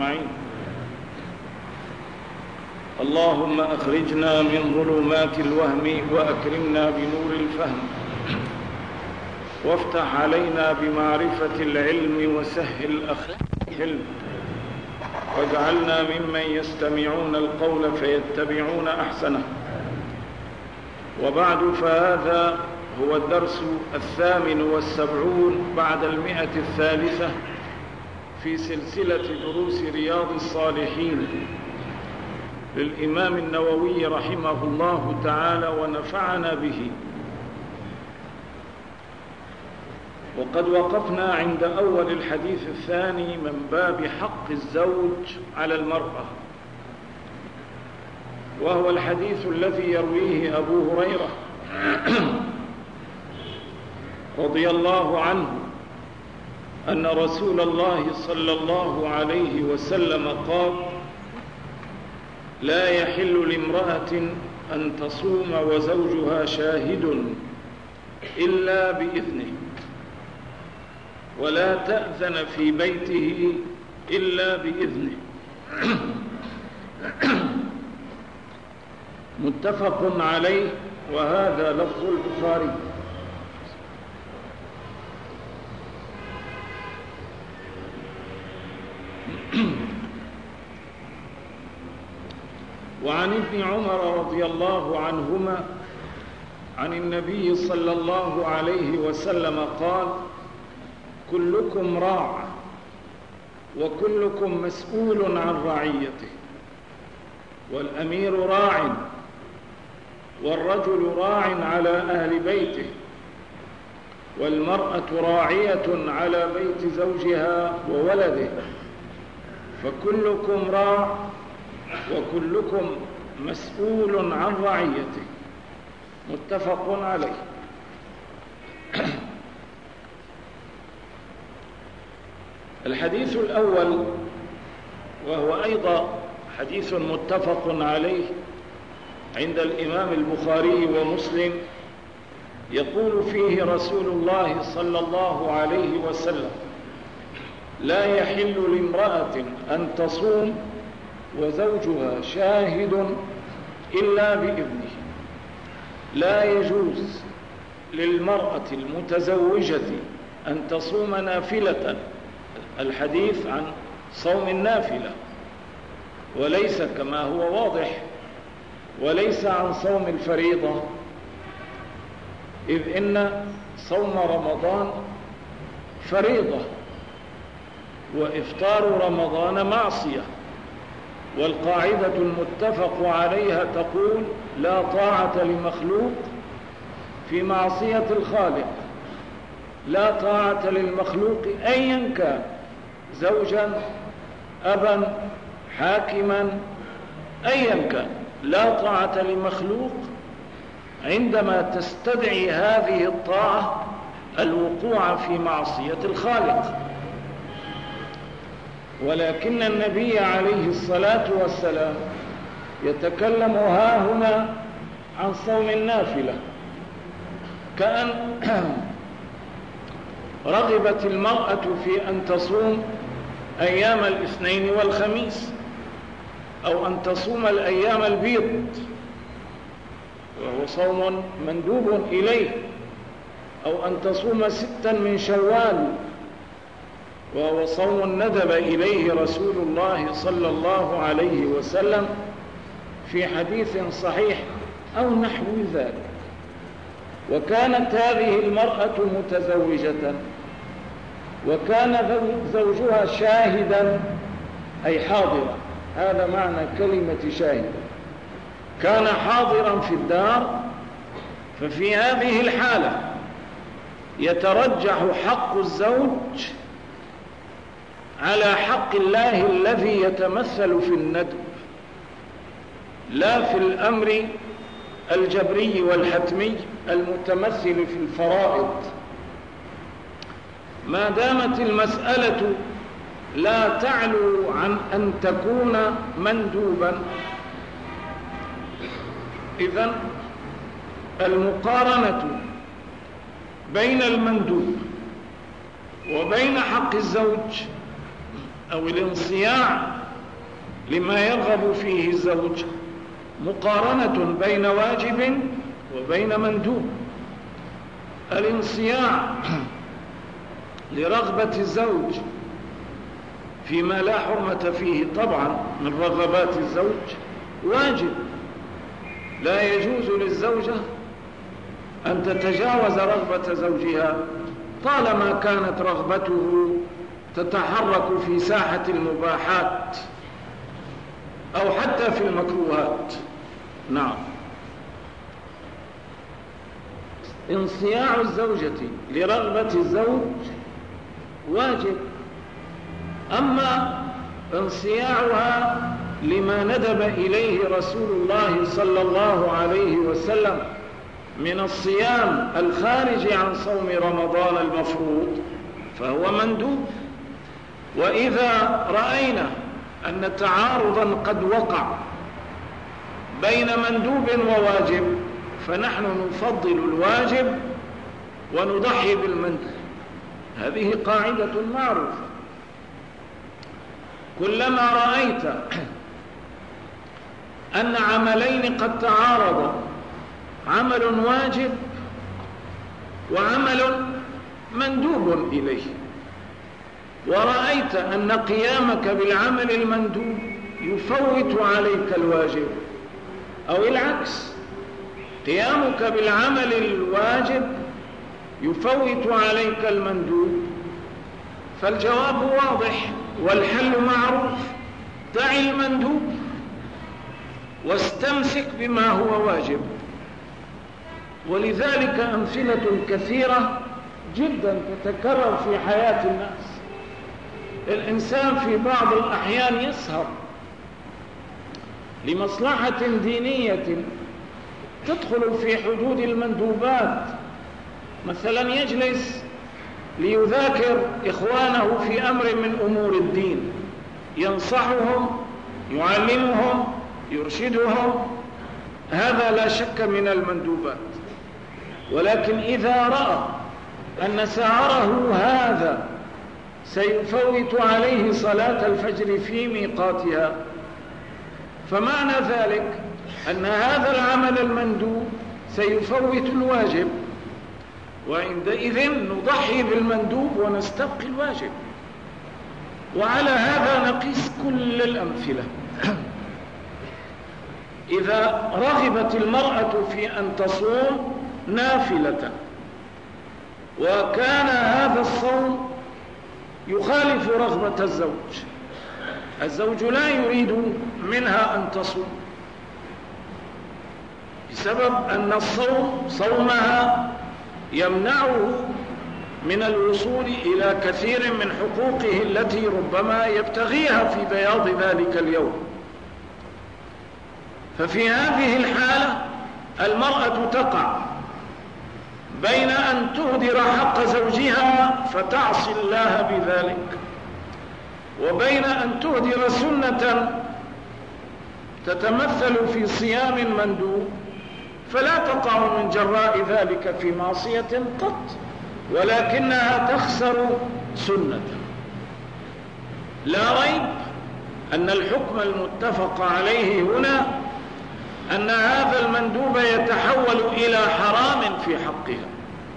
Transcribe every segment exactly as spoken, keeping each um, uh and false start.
أجمعين. اللهم أخرجنا من ظلمات الوهم وأكرمنا بنور الفهم، وافتح علينا بمعرفة العلم وسهل الحلم، واجعلنا ممن يستمعون القول فيتبعون أحسنه. وبعد، فهذا هو الدرس الثامن والسبعون بعد المئة الثالثة في سلسلة دروس رياض الصالحين للإمام النووي رحمه الله تعالى ونفعنا به. وقد وقفنا عند أول الحديث الثاني من باب حق الزوج على المرأة، وهو الحديث الذي يرويه أبو هريرة رضي الله عنه أن رسول الله صلى الله عليه وسلم قال: لا يحل لامرأة أن تصوم وزوجها شاهد إلا بإذنه، ولا تأذن في بيته إلا بإذنه. متفق عليه، وهذا لفظ البخاري. وعن ابن عمر رضي الله عنهما عن النبي صلى الله عليه وسلم قال: كلكم راع وكلكم مسؤول عن رعيته، والأمير راع والرجل راع على أهل بيته، والمرأة راعية على بيت زوجها وولده، فكلكم راع وكلكم مسؤول عن رعيته. متفق عليه. الحديث الأول، وهو أيضا حديث متفق عليه عند الإمام البخاري ومسلم، يقول فيه رسول الله صلى الله عليه وسلم: لا يحل لامرأة أن تصوم وزوجها شاهد إلا بإذنه. لا يجوز للمرأة المتزوجة أن تصوم نافلة، الحديث عن صوم النافلة، وليس كما هو واضح وليس عن صوم الفريضة، إذ إن صوم رمضان فريضة، وإفطار رمضان معصية، والقاعدة المتفق عليها تقول: لا طاعة لمخلوق في معصية الخالق. لا طاعة للمخلوق أيا كان، زوجا، أبا، حاكما، أيا كان، لا طاعة لمخلوق عندما تستدعي هذه الطاعة الوقوع في معصية الخالق. ولكن النبي عليه الصلاة والسلام يتكلم ها هنا عن صوم النافلة، كأن رغبت المرأة في أن تصوم أيام الاثنين والخميس، أو أن تصوم الأيام البيض، وهو صوم مندوب إليه، أو أن تصوم ستا من شوال، وهو صوم ندب إليه رسول الله صلى الله عليه وسلم في حديث صحيح أو نحو ذلك. وكانت هذه المرأة متزوجة، وكان زوجها شاهدا أي حاضرا، هذا معنى كلمة شاهد، كان حاضرا في الدار. ففي هذه الحالة يترجح حق الزوج على حق الله الذي يتمثل في الندب، لا في الأمر الجبري والحتمي المتمثل في الفرائض. ما دامت المسألة لا تعلو عن أن تكون مندوبا، إذن المقارنة بين المندوب وبين حق الزوج أو الانصياع لما يرغب فيه الزوج، مقارنة بين واجب وبين مندوب. الانصياع لرغبة الزوج فيما لا حرمة فيه طبعا من رغبات الزوج واجب، لا يجوز للزوجة أن تتجاوز رغبة زوجها طالما كانت رغبته تتحرك في ساحة المباحات أو حتى في المكروهات. نعم، انصياع الزوجة لرغبة الزوج واجب، أما انصياعها لما ندب إليه رسول الله صلى الله عليه وسلم من الصيام الخارج عن صوم رمضان المفروض فهو مندوب. وإذا رأينا أن تعارضا قد وقع بين مندوب وواجب فنحن نفضل الواجب ونضحي بالمندوب. هذه قاعدة معروفة. كلما رأيت أن عملين قد تعارضا، عمل واجب وعمل مندوب إليه، ورأيت أن قيامك بالعمل المندوب يفوت عليك الواجب، أو العكس، قيامك بالعمل الواجب يفوت عليك المندوب، فالجواب واضح والحل معروف: دع المندوب واستمسك بما هو واجب. ولذلك أمثلة كثيرة جدا تتكرر في حياة الناس. الإنسان في بعض الأحيان يسهر لمصلحة دينية تدخل في حدود المندوبات، مثلا يجلس ليذاكر إخوانه في أمر من أمور الدين، ينصحهم، يعلمهم، يرشدهم، هذا لا شك من المندوبات. ولكن إذا رأى أن سهره هذا سيفوت عليه صلاة الفجر في ميقاتها، فمعنى ذلك أن هذا العمل المندوب سيفوت الواجب، وعندئذ نضحي بالمندوب ونستبقي الواجب. وعلى هذا نقيس كل الأمثلة. إذا رغبت المرأة في أن تصوم نافلة وكان هذا الصوم يخالف رغبة الزوج، الزوج لا يريد منها أن تصوم بسبب أن الصوم صومها يمنعه من الوصول إلى كثير من حقوقه التي ربما يبتغيها في بياض ذلك اليوم. ففي هذه الحالة المرأة تقع بين أن تهدر حق زوجها فتعصي الله بذلك، وبين أن تهدر سنة تتمثل في صيام مندوب فلا تقع من جراء ذلك في معصية قط، ولكنها تخسر سنة. لا ريب أن الحكم المتفق عليه هنا أن هذا المندوب يتحول إلى حرام في حقها،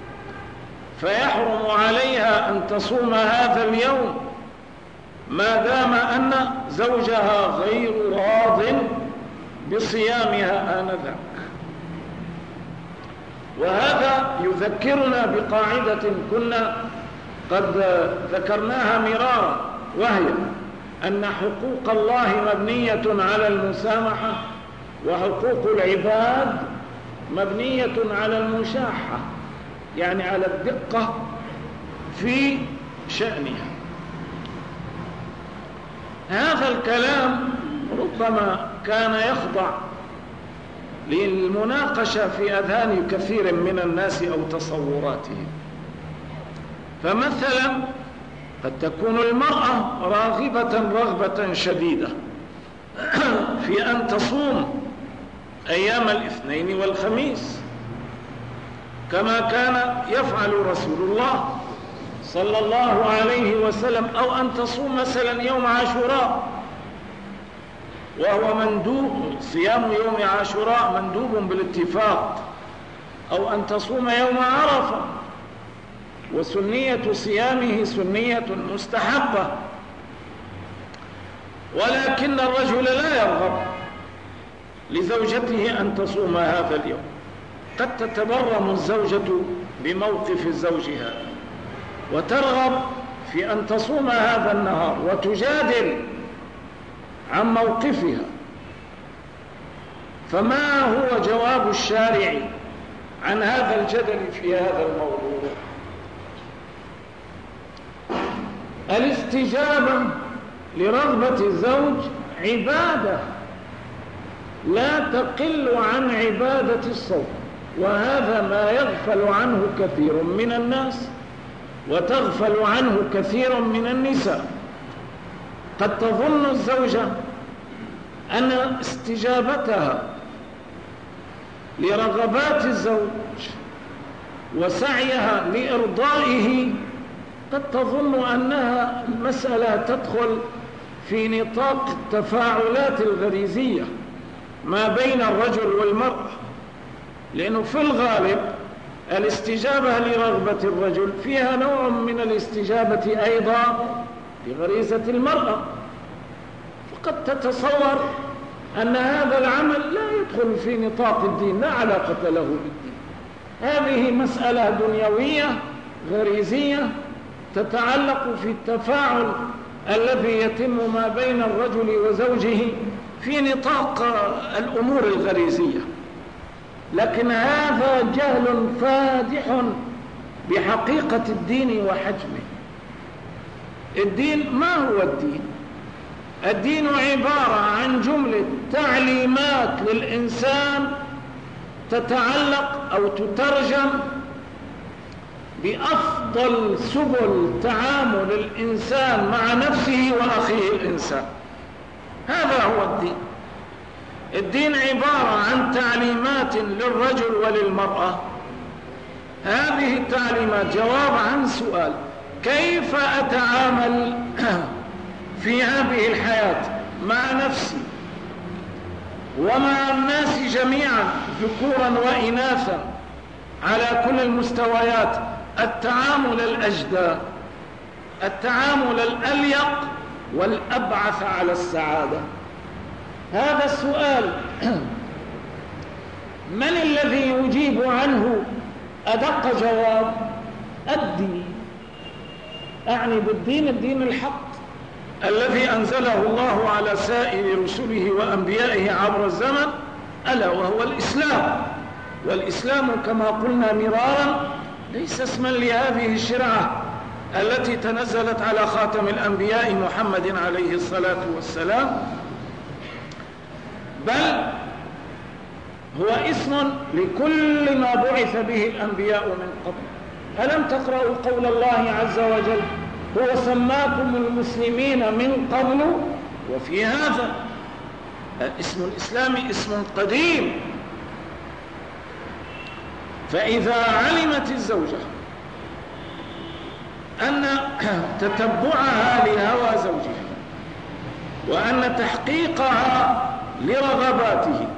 فيحرم عليها أن تصوم هذا اليوم ما دام أن زوجها غير راض بصيامها آنذاك. وهذا يذكرنا بقاعدة كنا قد ذكرناها مرارا، وهي أن حقوق الله مبنية على المسامحة، وحقوق العباد مبنية على المشاحة، يعني على الدقة في شأنها. هذا الكلام ربما كان يخضع للمناقشة في أذهان كثير من الناس أو تصوراتهم. فمثلا قد تكون المرأة راغبة رغبة شديدة في أن تصوم أيام الاثنين والخميس كما كان يفعل رسول الله صلى الله عليه وسلم، أو أن تصوم مثلا يوم عاشوراء، وهو مندوب، صيام يوم عاشوراء مندوب بالاتفاق، أو أن تصوم يوم عرفة، وسنية صيامه سنية مستحبة. ولكن الرجل لا يرغب لزوجته أن تصوم هذا اليوم، قد تتبرم الزوجة بموقف زوجها وترغب في أن تصوم هذا النهار وتجادل عن موقفها. فما هو جواب الشارع عن هذا الجدل في هذا الموضوع؟ الاستجابة لرغبة الزوج عبادة لا تقل عن عبادة الصوم، وهذا ما يغفل عنه كثير من الناس وتغفل عنه كثير من النساء. قد تظن الزوجة أن استجابتها لرغبات الزوج وسعيها لإرضائه قد تظن أنها المسألة تدخل في نطاق التفاعلات الغريزية ما بين الرجل والمرأة، لأنه في الغالب الاستجابة لرغبة الرجل فيها نوع من الاستجابة أيضا لغريزة المرأة، فقد تتصور أن هذا العمل لا يدخل في نطاق الدين، لا علاقة له بالدين. هذه مسألة دنيوية غريزية تتعلق في التفاعل الذي يتم ما بين الرجل وزوجه في نطاق الأمور الغريزية. لكن هذا جهل فادح بحقيقة الدين وحجمه. الدين ما هو الدين؟ الدين عبارة عن جملة تعليمات للإنسان تتعلق أو تترجم بأفضل سبل تعامل الإنسان مع نفسه وأخيه الإنسان. هذا هو الدين. الدين عبارة عن تعليمات للرجل وللمرأة. هذه التعليمات جواب عن سؤال: كيف أتعامل في هذه الحياة مع نفسي ومع الناس جميعا ذكورا وإناثا على كل المستويات، التعامل الأجدى، التعامل الأليق والأبعث على السعادة. هذا السؤال من الذي يجيب عنه أدق جواب؟ الدين. أعني بالدين الدين الحق الذي أنزله الله على سائر رسله وأنبيائه عبر الزمن، ألا وهو الإسلام. والإسلام كما قلنا مرارا ليس اسما لهذه الشرعة التي تنزلت على خاتم الأنبياء محمد عليه الصلاة والسلام، بل هو اسم لكل ما بعث به الأنبياء من قبل. ألم تقرأوا قول الله عز وجل: هو سماكم المسلمين من قبل وفي هذا؟ اسم الإسلام اسم قديم. فإذا علمت الزوجة أن تتبعها لهوى زوجها وأن تحقيقها لرغباته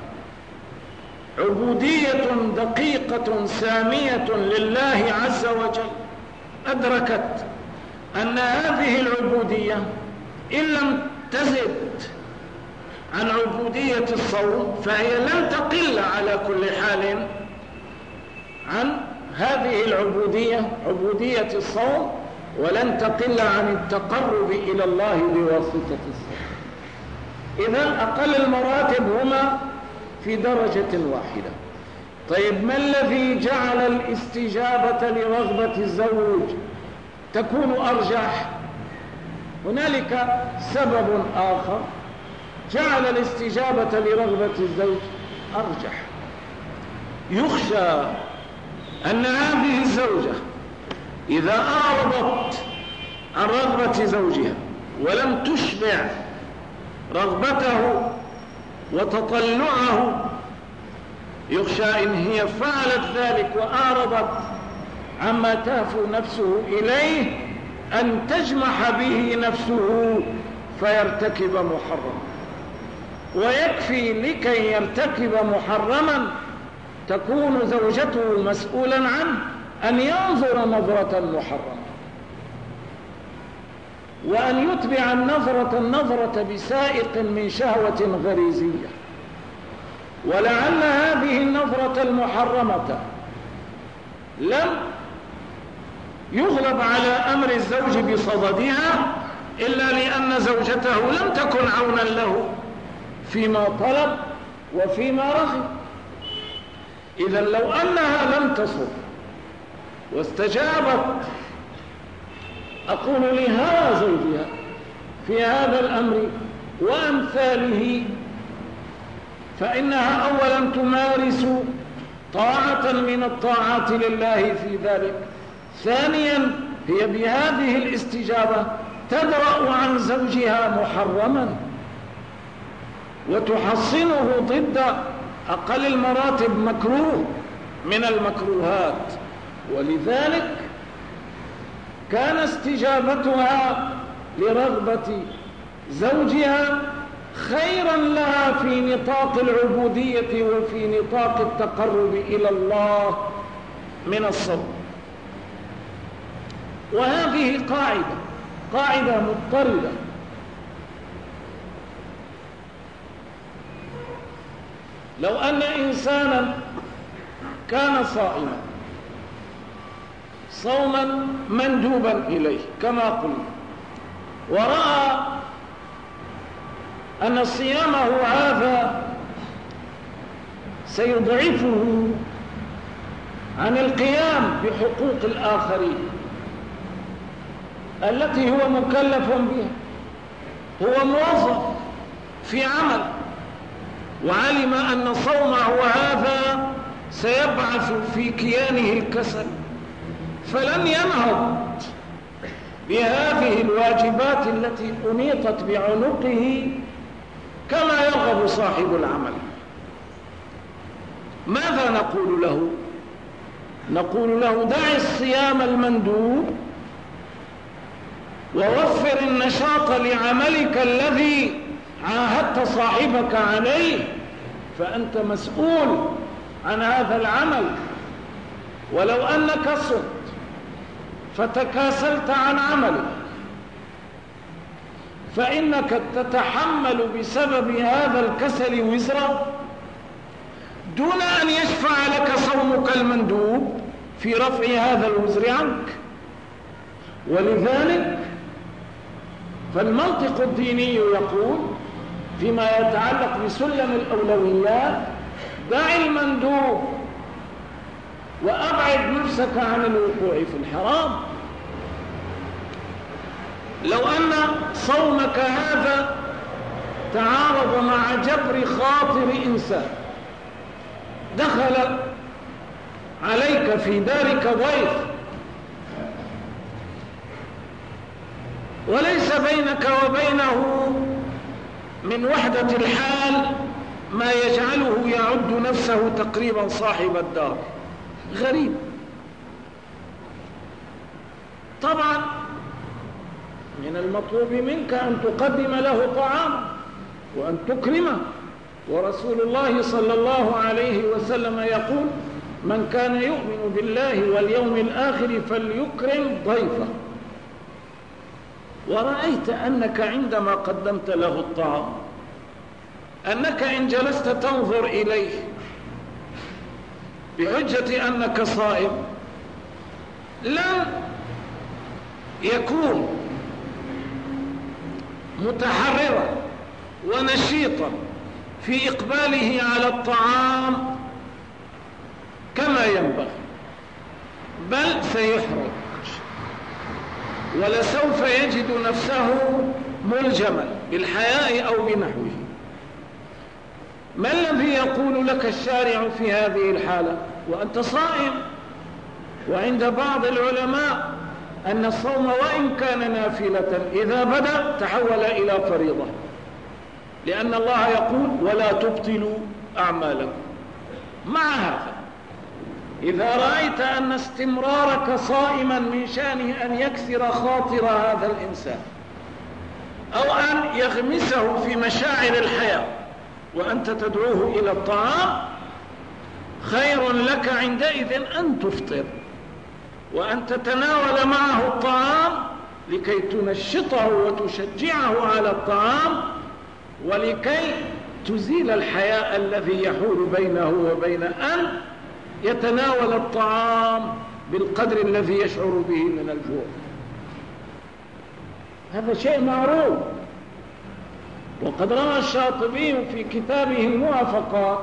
عبودية دقيقة سامية لله عز وجل، أدركت أن هذه العبودية إن لم تزد عن عبودية الصوم فهي لن تقل على كل حال عن هذه العبودية، عبودية الصوم، ولن تقل عن التقرب إلى الله بواسطة الصوم. إذن أقل المراتب هما في درجة واحدة. طيب، ما الذي جعل الاستجابة لرغبة الزوج تكون أرجح؟ هنالك سبب آخر جعل الاستجابة لرغبة الزوج أرجح. يخشى أن هذه الزوجة إذا أعرضت عن رغبة زوجها ولم تشبع رغبته وتطلعه، يخشى إن هي فعلت ذلك وأعرضت عما تهفو نفسه إليه أن تجمح به نفسه فيرتكب محرما، ويكفي لكي يرتكب محرما تكون زوجته مسؤولا عنه أن ينظر نظرة محرمة، وأن يتبع النظرة النظرة بسائق من شهوة غريزية، ولعل هذه النظرة المحرمة لم يغلب على أمر الزوج بصددها إلا لأن زوجته لم تكن عونا له فيما طلب وفيما رغب. إذا لو أنها لم تصر واستجابت أقول لها زوجها في هذا الأمر وأمثاله، فإنها أولا تمارس طاعة من الطاعات لله في ذلك، ثانيا هي بهذه الاستجابة تدرأ عن زوجها محرما وتحصنه ضد أقل المراتب مكروه من المكروهات. ولذلك كان استجابتها لرغبة زوجها خيرا لها في نطاق العبودية وفي نطاق التقرب إلى الله من الصبر. وهذه قاعدة قاعدة مضطردة، لو أن إنسانا كان صائما صوما مندوبا إليه كما قلنا، ورأى أن صيامه هذا سيضعفه عن القيام بحقوق الآخرين التي هو مكلف بها، هو موظف في عمل وعلم أن صومه هذا سيبعث في كيانه الكسل، فلن ينهض بهذه الواجبات التي أنيطت بعنقه كما يرغب صاحب العمل. ماذا نقول له؟ نقول له دع الصيام المندوب ووفر النشاط لعملك الذي عاهدت صاحبك عليه، فأنت مسؤول عن هذا العمل. ولو أنك صرت فتكاسلت عن عملك فإنك تتحمل بسبب هذا الكسل وزرا دون أن يشفع لك صومك المندوب في رفع هذا الوزر عنك. ولذلك فالمنطق الديني يقول فيما يتعلق بسلم الأولويات دع المندوب وأبعد نفسك عن الوقوع في الحرام. لو أن صومك هذا تعارض مع جبر خاطر إنسان، دخل عليك في دارك ضيف وليس بينك وبينه من وحدة الحال ما يجعله يعد نفسه تقريبا صاحب الدار، غريب طبعا من المطلوب منك أن تقدم له طعام وأن تكرمه، ورسول الله صلى الله عليه وسلم يقول من كان يؤمن بالله واليوم الآخر فليكرم ضيفه. ورأيت أنك عندما قدمت له الطعام أنك إن جلست تنظر إليه بحجة أنك صائم لن يكون متحررا ونشيطا في إقباله على الطعام كما ينبغي، بل سيحرج ولسوف يجد نفسه ملجما بالحياء أو بنحوه. ما الذي يقول لك الشارع في هذه الحالة وأنت صائم؟ وعند بعض العلماء أن الصوم وإن كان نافلة إذا بدأ تحول إلى فريضة، لأن الله يقول ولا تبطلوا أعمالكم. مع هذا إذا رأيت أن استمرارك صائما من شأنه أن يكسر خاطر هذا الإنسان أو أن يغمسه في مشاعر الحياة وأنت تدعوه إلى الطعام، خير لك عندئذ أن تفطر وأن تتناول معه الطعام لكي تنشطه وتشجعه على الطعام، ولكي تزيل الحياء الذي يحول بينه وبين أن يتناول الطعام بالقدر الذي يشعر به من الجوع. هذا شيء معروف. وقد روى الشاطبي في كتابه الموافقات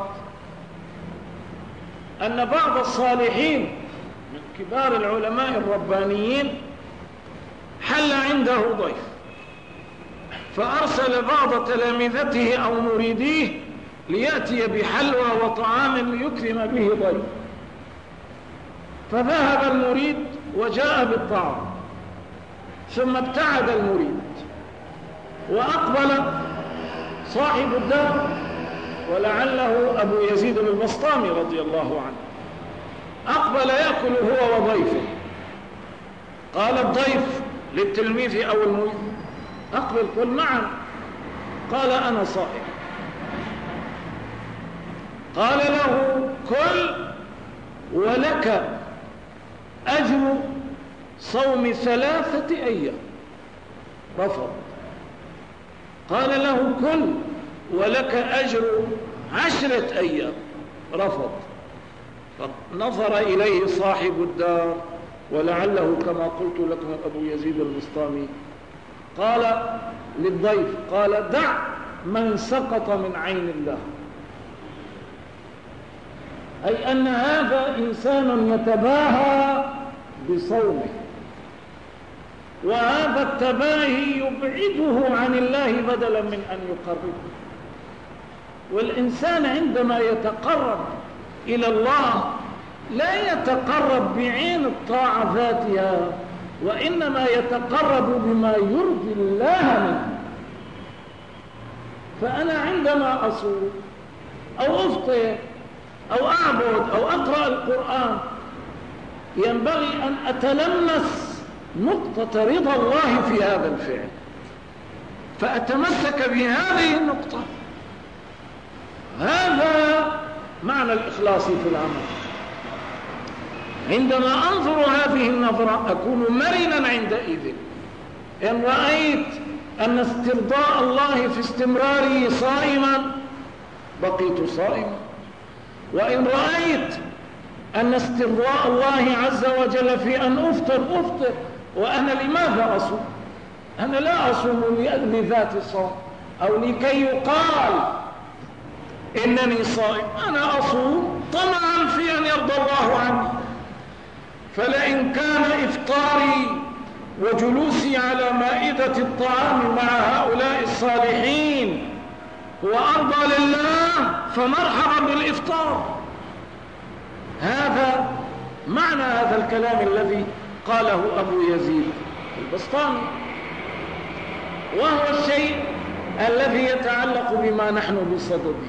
أن بعض الصالحين من كبار العلماء الربانيين حل عنده ضيف، فأرسل بعض تلامذته أو مريديه ليأتي بحلوى وطعام ليكرم به ضيف، فذهب المريد وجاء بالطعام، ثم ابتعد المريد وأقبل صاحب الدار ولعله أبو يزيد البسطامي رضي الله عنه، أقبل يأكل هو وضيفه. قال الضيف للتلميذ أو المريد: أقبل قل نعم. قال: أنا صائم. قال له: كل ولك أجر صوم ثلاثة أيام. رفض. قال له: كل ولك أجر عشرة أيام. رفض. فنظر إليه صاحب الدار ولعله كما قلت لكم أبو يزيد البسطامي، قال للضيف: قال: دع من سقط من عين الله. أي أن هذا إنسان يتباهى بصومه، وهذا التباهي يبعده عن الله بدلا من أن يقربه. والإنسان عندما يتقرب إلى الله لا يتقرب بعين الطاعة ذاتها، وإنما يتقرب بما يرضي الله منه. فأنا عندما أصوم أو أفطر أو أعبد أو أقرأ القرآن ينبغي أن أتلمس نقطة رضا الله في هذا الفعل، فأتمسك بهذه النقطة. هذا معنى الإخلاص في العمل. عندما أنظر هذه النظرة أكون مرنا عندئذ. إن رأيت أن استرضاء الله في استمراري صائما بقيت صائما، وإن رأيت أن استرضاء الله عز وجل في أن أفطر أفطر. وأنا لماذا أصوم؟ أنا لا أصوم لذات الصوم أو لكي يقال إنني صائم، أنا أصوم طمعا في أن يرضى الله عني. فلئن كان إفطاري وجلوسي على مائدة الطعام مع هؤلاء الصالحين هو أرضى لله فمرحبا بالإفطار. هذا معنى هذا الكلام الذي قاله أبو يزيد البسطامي، وهو الشيء الذي يتعلق بما نحن بصدده.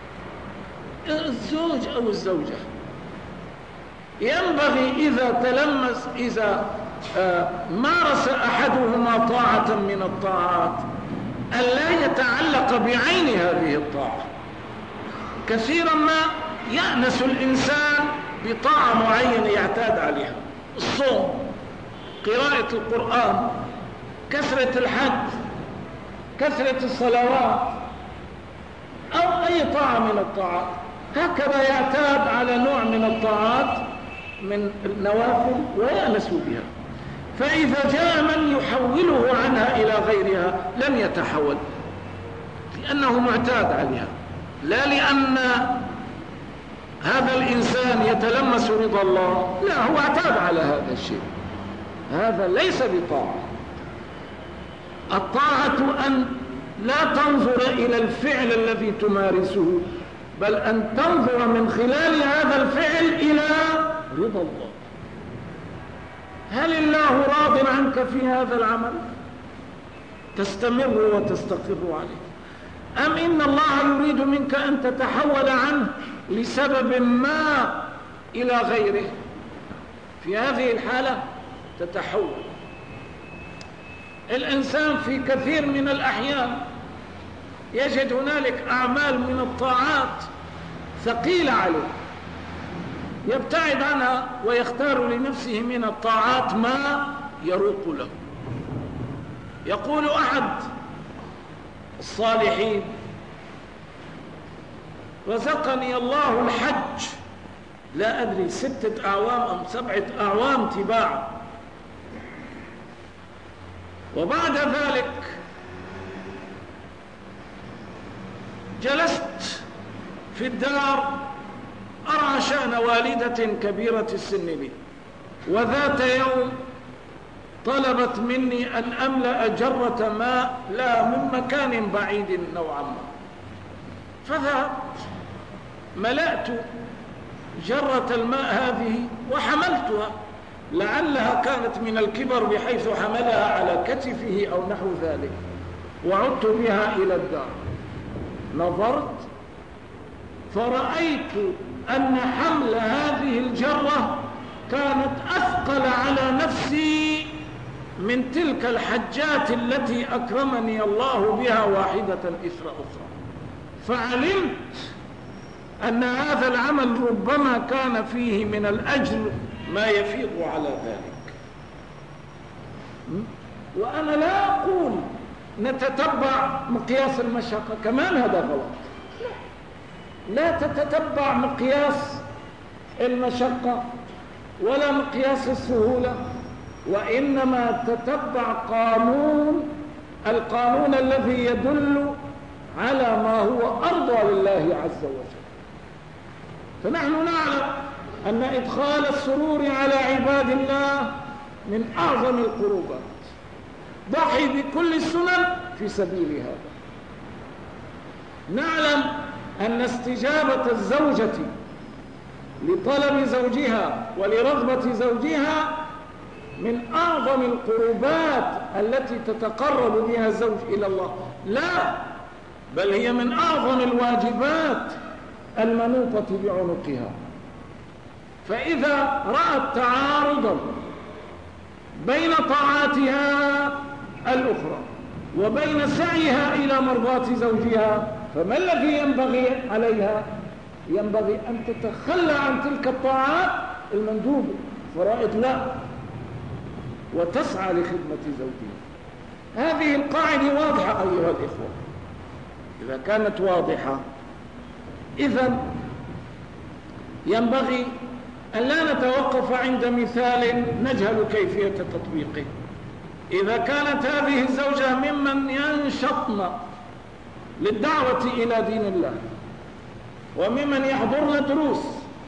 الزوج أو الزوجة ينبغي إذا تلمس إذا مارس أحدهما طاعة من الطاعات أن لا يتعلق بعين هذه الطاعة. كثيرا ما يأنس الإنسان بطاعة معينة يعتاد عليها: الصوم، قراءة القرآن، كثرة الحج، كثرة الصلوات، أو أي طاعة من الطاعات. هكذا يعتاد على نوع من الطاعات من النوافل ويأنس بها، فإذا جاء من يحوله عنها إلى غيرها لم يتحول، لأنه معتاد عليها، لا لأن هذا الإنسان يتلمس رضا الله، لا، هو اعتاد على هذا الشيء. هذا ليس بطاعة. الطاعة أن لا تنظر إلى الفعل الذي تمارسه، بل أن تنظر من خلال هذا الفعل إلى رضا الله. هل الله راض عنك في هذا العمل؟ تستمر وتستقر عليه، أم إن الله يريد منك أن تتحول عنه لسبب ما إلى غيره، في هذه الحالة تتحول. الإنسان في كثير من الأحيان يجد هنالك أعمال من الطاعات ثقيلة عليه، يبتعد عنها ويختار لنفسه من الطاعات ما يروق له. يقول أحد الصالحين: رزقني الله الحج، لا أدري ستة أعوام أم سبعة أعوام تباعا، وبعد ذلك جلست في الدار أرى شأن والدة كبيرة السن لي، وذات يوم طلبت مني أن أملأ جرة ماء لا من مكان بعيد نوعا ما، فذهبت ملأت جرة الماء هذه وحملتها، لعلها كانت من الكبر بحيث حملها على كتفه أو نحو ذلك، وعدت بها إلى الدار. نظرت فرأيت أن حمل هذه الجرة كانت أثقل على نفسي من تلك الحجات التي أكرمني الله بها واحدة إثر أخرى، فعلمت أن هذا العمل ربما كان فيه من الأجر ما يفيض على ذلك. وأنا لا أقول نتتبع مقياس المشقة، كمان هذا غلط، لا تتتبع مقياس المشقة ولا مقياس السهولة، وإنما تتبع قانون القانون الذي يدل على ما هو أرضى لله عز وجل. فنحن نعلم أن إدخال السرور على عباد الله من أعظم القربات، ضحي بكل السنن في سبيل هذا. نعلم أن استجابة الزوجة لطلب زوجها ولرغبة زوجها من أعظم القربات التي تتقرب بها الزوج إلى الله، لا بل هي من أعظم الواجبات المنوطة بعنقها. فإذا رأت تعارضا بين طاعاتها الأخرى وبين سعيها إلى مرضاة زوجها، فما الذي ينبغي عليها؟ ينبغي أن تتخلى عن تلك الطاعات المندوبة فرائض لا، وتسعى لخدمة زوجها. هذه القاعدة واضحة أيها الإخوة. إذا كانت واضحة إذن ينبغي أن لا نتوقف عند مثال نجهل كيفية تطبيقه. إذا كانت هذه الزوجة ممن ينشطن للدعوة إلى دين الله، وممن يحضرن دروس،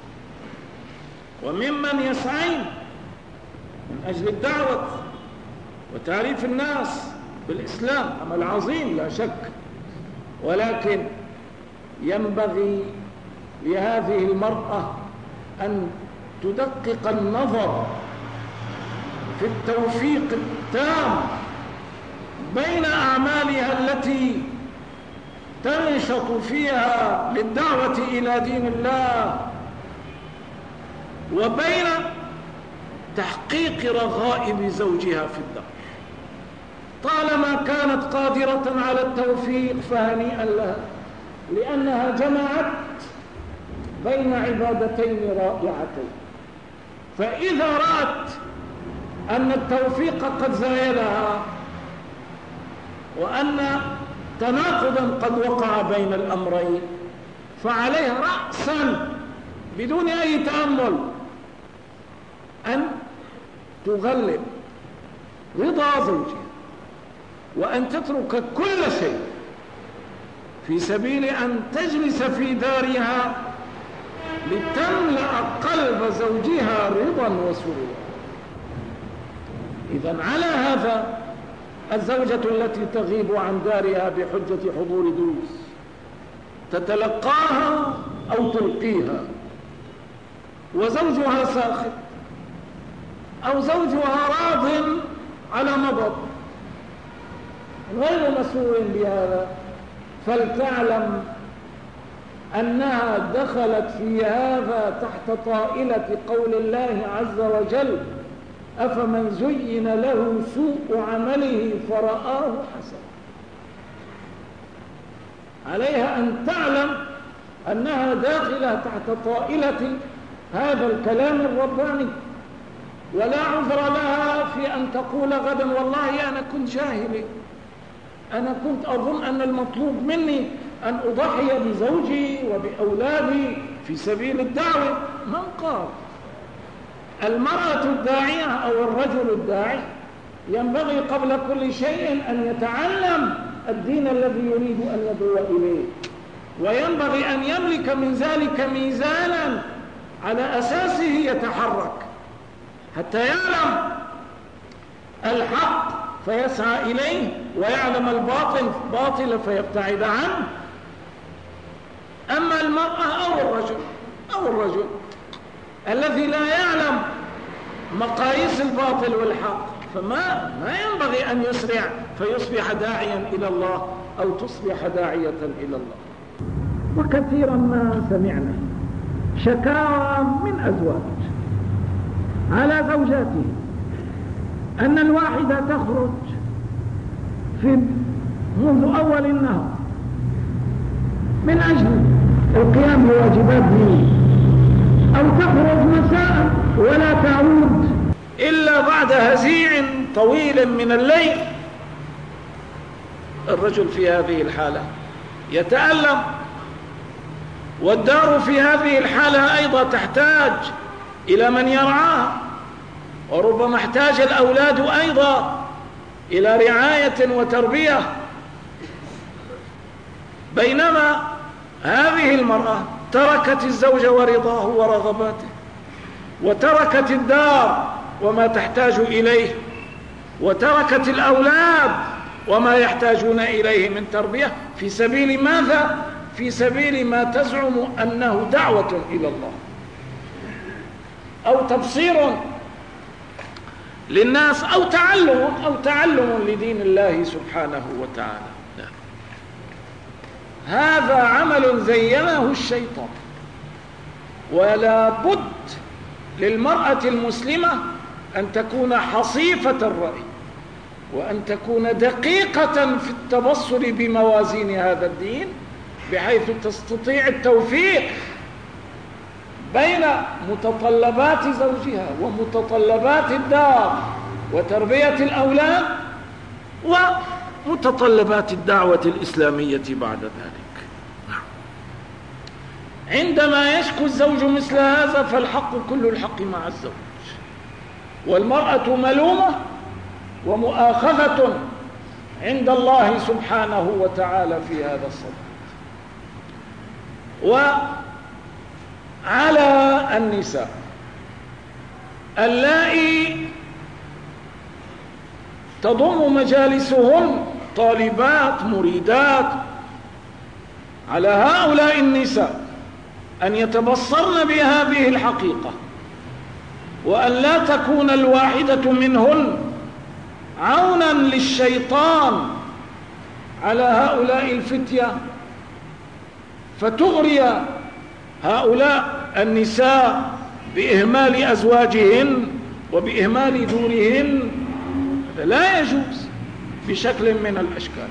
وممن يسعين من أجل الدعوة وتعريف الناس بالإسلام، عمل عظيم لا شك، ولكن ينبغي لهذه المرأة أن تدقق النظر في التوفيق التام بين أعمالها التي تنشط فيها للدعوة إلى دين الله وبين تحقيق رغائب زوجها في الدار. طالما كانت قادرة على التوفيق فهنيئا لها، لأنها جمعت بين عبادتين رائعتين. فإذا رأت أن التوفيق قد زايلها وأن تناقضا قد وقع بين الأمرين، فعليها رأسا بدون أي تأمل أن تغلب رضا زوجها، وأن تترك كل شيء في سبيل أن تجلس في دارها لتملأ قلب زوجها رضا وسرورا. إذن على هذا الزوجة التي تغيب عن دارها بحجة حضور دروس تتلقاها أو تلقيها، وزوجها ساخط أو زوجها راض على مضض غير مسؤول بهذا، فلتعلم أنها دخلت في هذا تحت طائلة قول الله عز وجل: أفمن زين له سوء عمله فرآه حسنا. عليها أن تعلم أنها داخلة تحت طائلة هذا الكلام الرباني، ولا عذر لها في أن تقول غدا: والله أنا كنت جاهلي، أنا كنت أظن أن المطلوب مني أن أضحي بزوجي وبأولادي في سبيل الدعوة. من قال؟ المرأة الداعية أو الرجل الداعي ينبغي قبل كل شيء أن يتعلم الدين الذي يريد أن يدعو إليه، وينبغي أن يملك من ذلك ميزانا على أساسه يتحرك حتى يعلم الحق فيسعى إليه، ويعلم الباطل باطل فيبتعد عنه. أما المرأة أو الرجل أو الرجل الذي لا يعلم مقاييس الباطل والحق، فما ما ينبغي أن يسرع فيصبح داعيا إلى الله أو تصبح داعية إلى الله. وكثيرا ما سمعنا شكاوى من أزواج على زوجاته أن الواحدة تخرج في منذ أول النهار من أجل القيام بواجبات دينية، أو تخرج مساء ولا تعود إلا بعد هزيع طويل من الليل. الرجل في هذه الحالة يتألم، والدار في هذه الحالة أيضا تحتاج إلى من يرعاها، وربما احتاج الأولاد أيضا إلى رعاية وتربية، بينما هذه المرأة تركت الزوج ورضاه ورغباته، وتركت الدار وما تحتاج إليه، وتركت الأولاد وما يحتاجون إليه من تربية، في سبيل ماذا؟ في سبيل ما تزعم أنه دعوة إلى الله أو تبصير للناس أو تعلم أو تعلم لدين الله سبحانه وتعالى. هذا عمل زينه الشيطان، ولا بد للمرأة المسلمة أن تكون حصيفة الرأي، وأن تكون دقيقة في التبصر بموازين هذا الدين، بحيث تستطيع التوفيق بين متطلبات زوجها ومتطلبات الدار وتربية الأولاد ومتطلبات الدعوة الإسلامية بعد ذلك. عندما يشكو الزوج مثل هذا فالحق كل الحق مع الزوج، والمرأة ملومة ومؤاخذة عند الله سبحانه وتعالى في هذا الصدد. وعلى النساء اللائي تضم مجالسهن طالبات مريدات، على هؤلاء النساء أن يتبصرن بهذه الحقيقة، وأن لا تكون الواحدة منهن عونا للشيطان على هؤلاء الفتية، فتغري هؤلاء النساء بإهمال أزواجهن وبإهمال دورهن. هذا لا يجوز بشكل من الأشكال.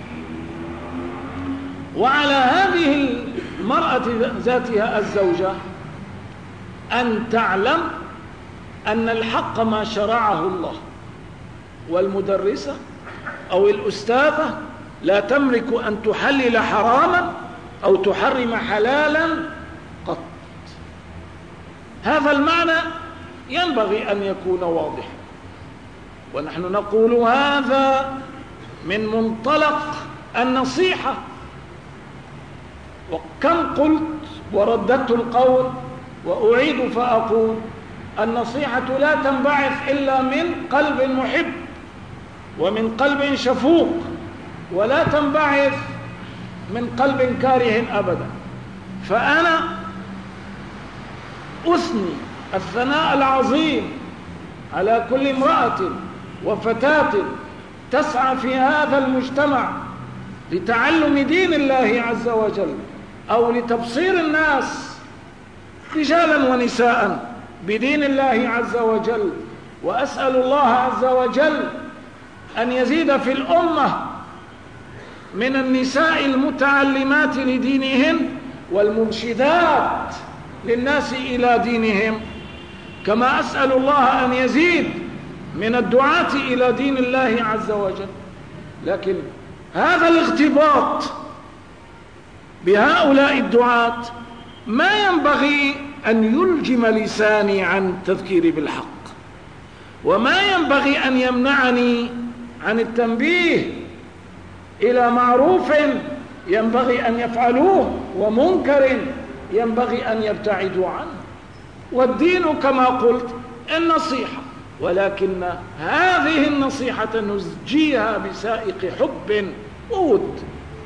وعلى هذه المرأة ذاتها الزوجة أن تعلم أن الحق ما شرعه الله، والمدرسة أو الأستاذة لا تملك أن تحلل حراما أو تحرم حلالا قط. هذا المعنى ينبغي أن يكون واضحا، ونحن نقول هذا من منطلق النصيحة. وكم قلت ورددت القول وأعيد فأقول: النصيحة لا تنبعث إلا من قلب محب ومن قلب شفوق، ولا تنبعث من قلب كاره أبدا. فأنا أثني الثناء العظيم على كل امرأة وفتاة تسعى في هذا المجتمع لتعلم دين الله عز وجل، أو لتبصير الناس رجالا ونساء بدين الله عز وجل. وأسأل الله عز وجل أن يزيد في الأمة من النساء المتعلمات لدينهن والمرشدات للناس إلى دينهم، كما أسأل الله أن يزيد من الدعاة إلى دين الله عز وجل. لكن هذا الاغتباط بهؤلاء الدعاة ما ينبغي أن يلجم لساني عن التذكير بالحق، وما ينبغي أن يمنعني عن التنبيه إلى معروف ينبغي أن يفعلوه ومنكر ينبغي أن يبتعدوا عنه. والدين كما قلت النصيحة، ولكن هذه النصيحة نزجيها بسائق حب وود،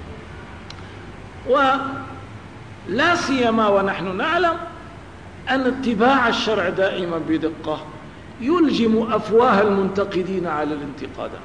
ولا سيما ونحن نعلم أن اتباع الشرع دائما بدقة يلجم أفواه المنتقدين على الانتقادات.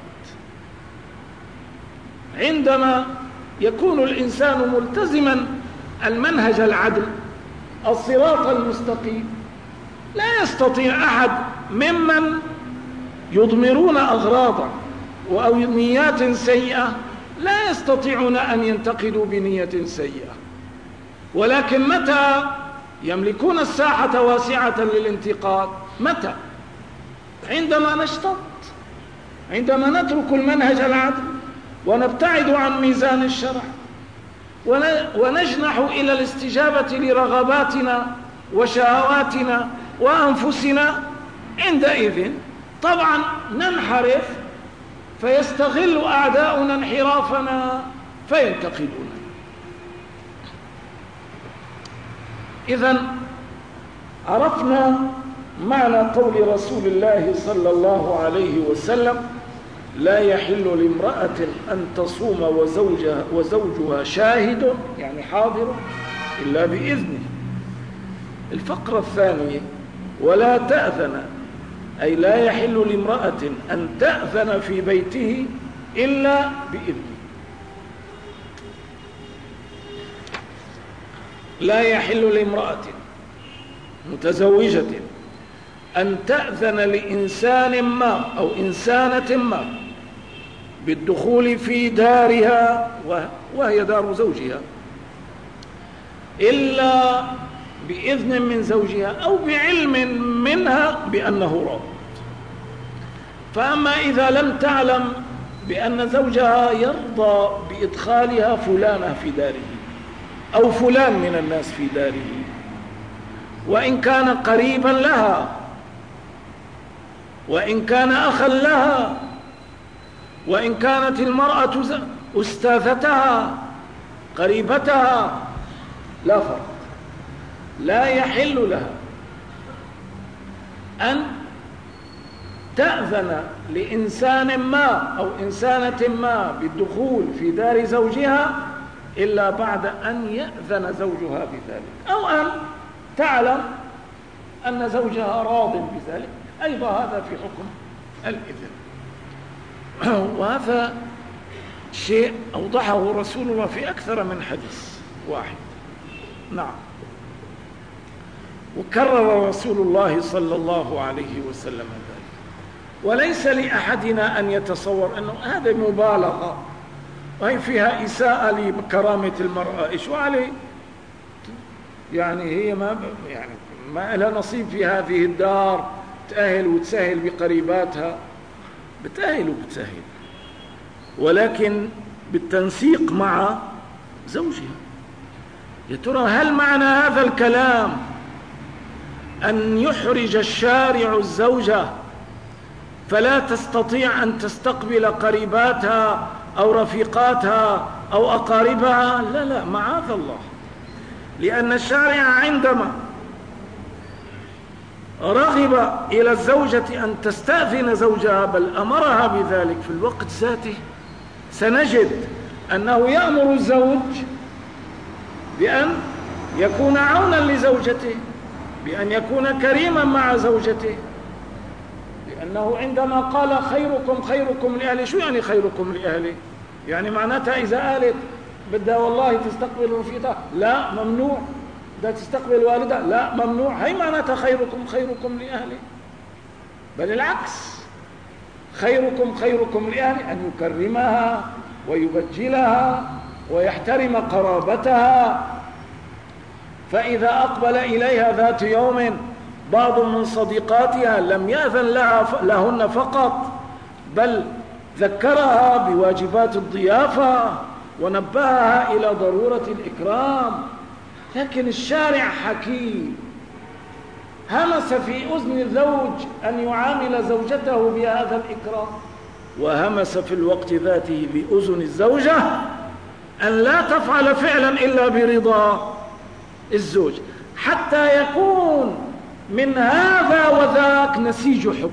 عندما يكون الإنسان ملتزما المنهج العدل الصراط المستقيم لا يستطيع أحد ممن يضمرون أغراضا أو نيات سيئة لا يستطيعون أن ينتقدوا بنية سيئة. ولكن متى يملكون الساحة واسعة للانتقاد؟ متى؟ عندما نشتط، عندما نترك المنهج العدل ونبتعد عن ميزان الشرع ونجنح إلى الاستجابة لرغباتنا وشهواتنا وأنفسنا. عندئذ طبعا ننحرف، فيستغل أعداؤنا انحرافنا فينتقدون. إذن عرفنا معنى قول رسول الله صلى الله عليه وسلم: لا يحل لامرأة أن تصوم وزوجها, وزوجها شاهد، يعني حاضر، إلا بإذنه. الفقرة الثانية: ولا تأذن، أي لا يحل لامرأة أن تأذن في بيته إلا بإذنه. لا يحل لامرأة متزوجة أن تأذن لإنسان ما أو إنسانة ما بالدخول في دارها وهي دار زوجها إلا بإذن من زوجها أو بعلم منها بأنه رافض. فأما إذا لم تعلم بأن زوجها يرضى بإدخالها فلانة في داره أو فلان من الناس في داره، وإن كان قريبا لها، وإن كان أخا لها، وإن كانت المرأة أستاذتها قريبتها، لا فرق. لا يحل لها أن تأذن لإنسان ما أو إنسانة ما بالدخول في دار زوجها إلا بعد أن يأذن زوجها بذلك، أو أن تعلم أن زوجها راض بذلك، أيضا هذا في حكم الإذن. وهذا شيء أوضحه رسول الله في أكثر من حديث واحد. نعم. وكرر رسول الله صلى الله عليه وسلم ذلك. وليس لأحدنا أن يتصور أنه هذا مبالغة وهي فيها إساءة لكرامة المرأة، إيش وعليه؟ يعني هي ما يعني ما لها نصيب في هذه الدار، تأهل وتسهل بقريباتها، بتأهل وبتسهل، ولكن بالتنسيق مع زوجها. يا ترى هل معنى هذا الكلام أن يحرج الشارع الزوجة فلا تستطيع أن تستقبل قريباتها أو رفيقاتها أو أقاربها؟ لا لا، معاذ الله. لأن الشارع عندما رغب إلى الزوجة أن تستأذن زوجها بل أمرها بذلك في الوقت ذاته، سنجد أنه يأمر الزوج بأن يكون عونا لزوجته، بأن يكون كريما مع زوجته، لأنه عندما قال خيركم خيركم لأهله، شو يعني خيركم لأهله؟ يعني معناتها إذا قالت بدها والله تستقبل رفيقها، لا ممنوع. بدها تستقبل والدها، لا ممنوع. هي معناتها خيركم خيركم لأهله، بل العكس، خيركم خيركم لأهله، أن يكرمها ويبجلها ويحترم قرابتها. فإذا أقبل إليها ذات يوم بعض من صديقاتها لم يأذن لها لهن فقط، بل ذكرها بواجبات الضيافة ونبهها إلى ضرورة الإكرام. لكن الشارع حكيم، همس في أذن الزوج أن يعامل زوجته بهذا الإكرام، وهمس في الوقت ذاته بأذن الزوجة أن لا تفعل فعلا إلا برضا الزوج، حتى يكون من هذا وذاك نسيج حب.